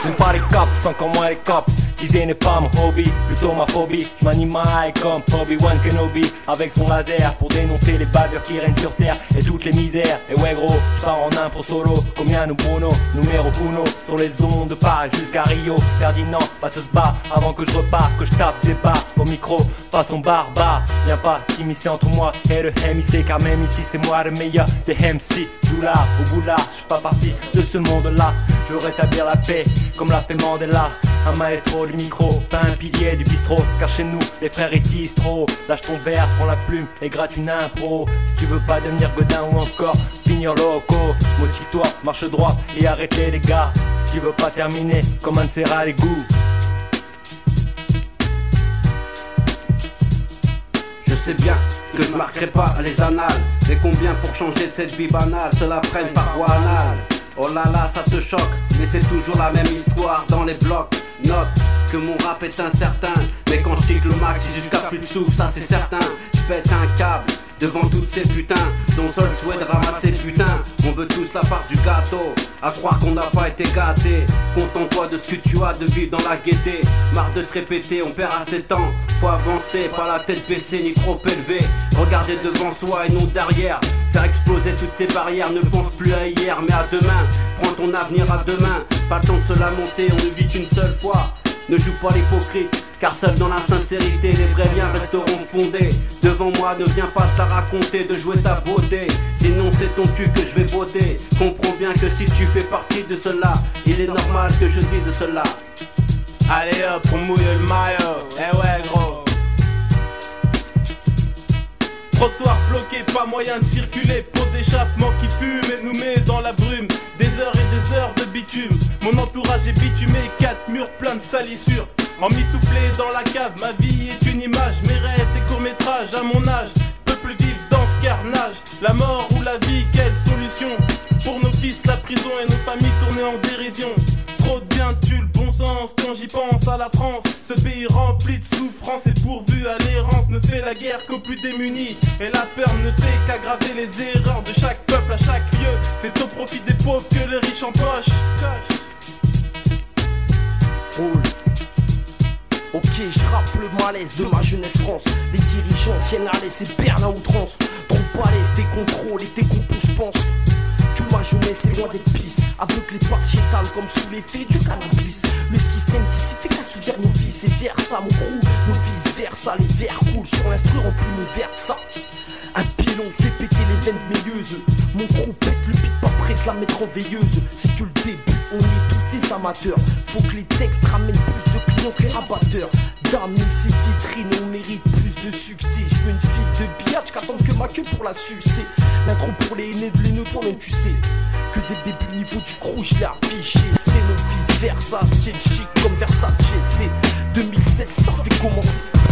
J'aime pas les cops, encore moins les cops. Teaser n'est pas mon hobby, plutôt ma phobie. J'm'anime comme Obi-Wan Kenobi, avec son laser pour dénoncer les bavures qui règnent sur terre et toutes les misères. Et ouais gros, j'pars en impro solo, combien nous Bruno, numéro uno, sur les ondes de Paris jusqu'à Rio. Ferdinand passe se bat avant que je reparte, que je tape des barres au micro, façon barbare. Viens pas t'immiscer entre moi et le MIC, car même ici c'est moi le meilleur des MC. Zoulard au boulard, j'suis pas parti de ce monde-là. Je veux rétablir la paix, comme l'a fait Mandela. Un maestro du micro, pas un pilier du bistrot. Car chez nous, les frères ils disent trop. Lâche ton verre, prends la plume et gratte une impro. Si tu veux pas devenir Godin ou encore finir loco, motive-toi, marche droit et arrête les dégâts. Si tu veux pas terminer comme un serre à l'égout. Je sais bien que je marquerai pas les annales. Mais combien pour changer de cette vie banale, cela prenne par voie anale. Oh là là, ça te choque, mais c'est toujours la même histoire dans les blocs. Note que mon rap est incertain, mais quand je kick le max, j'ai jusqu'à plus de souffle, ça c'est certain. Je pète un câble devant toutes ces putains, dont seul souhait de ramasser putain. On veut tous la part du gâteau, à croire qu'on n'a pas été gâté. Contente-toi de ce que tu as, de vivre dans la gaieté. Marre de se répéter, on perd assez de temps. Faut avancer, pas la tête baissée ni trop élevée. Regarder devant soi et non derrière. Faire exploser toutes ces barrières, ne pense plus à hier mais à demain. Prends ton avenir à demain, pas le temps de se lamenter, on ne vit qu'une seule fois. Ne joue pas l'hypocrite, car seul dans la sincérité les vrais liens resteront fondés. Devant moi ne viens pas te la raconter, de jouer ta beauté, sinon c'est ton cul que je vais botter. Comprends bien que si tu fais partie de cela, il est normal que je dise cela. Allez hop, on mouille le maillot, eh ouais gros. Trottoir bloqué, pas moyen de circuler. Pot d'échappement qui fume et nous met dans la brume. Des heures et des heures de bitume. Mon entourage est bitumé, 4 murs pleins de salissures. Emmitouflé dans la cave, ma vie est une image. Mes rêves, des courts-métrages à mon âge. Je peux plus vivre dans ce carnage. La mort ou la vie, quelle solution? Pour nos fils, la prison et nos familles tournées en dérision. Trop de bien tue le bon sens quand j'y pense à la France. Ce pays rempli de souffrance et pourvu à l'errance ne fait la guerre qu'aux plus démunis. Et la peur ne fait qu'aggraver les erreurs de chaque peuple à chaque lieu. C'est au profit des pauvres que les riches empochent. Roule. Ok, je rappe le malaise de ma jeunesse France. Les dirigeants tiennent à laisser perdre à outrance. Trop balèze, des contrôles et tes compos, je pense. Toute ma jeunesse est loin des pistes. Avec les parts chétales comme sous l'effet du cannabis. Le système d'ici fait qu'assouvir nos vies. Et versa mon crew, nos vice versa. Les verres coulent sur l'instru, remplit mon verre de ça. Un pilon fait péter les veines meilleuses. Mon crew pète le beat, pas prêt de la mettre en veilleuse. C'est que le début, on est tous des amateurs. Faut que les textes ramènent plus de clients que les rabatteurs. D'amis, c'est vitrine, on mérite plus de succès. Je veux une fille de billard, qu'attendre que ma queue pour la sucer. L'intro pour les aînés de l'aîné, toi-même tu sais que dès le début, le niveau du crew, je l'ai affiché. C'est nos vice versa, style chic comme Versace. C'est 2007, ça fait commencer.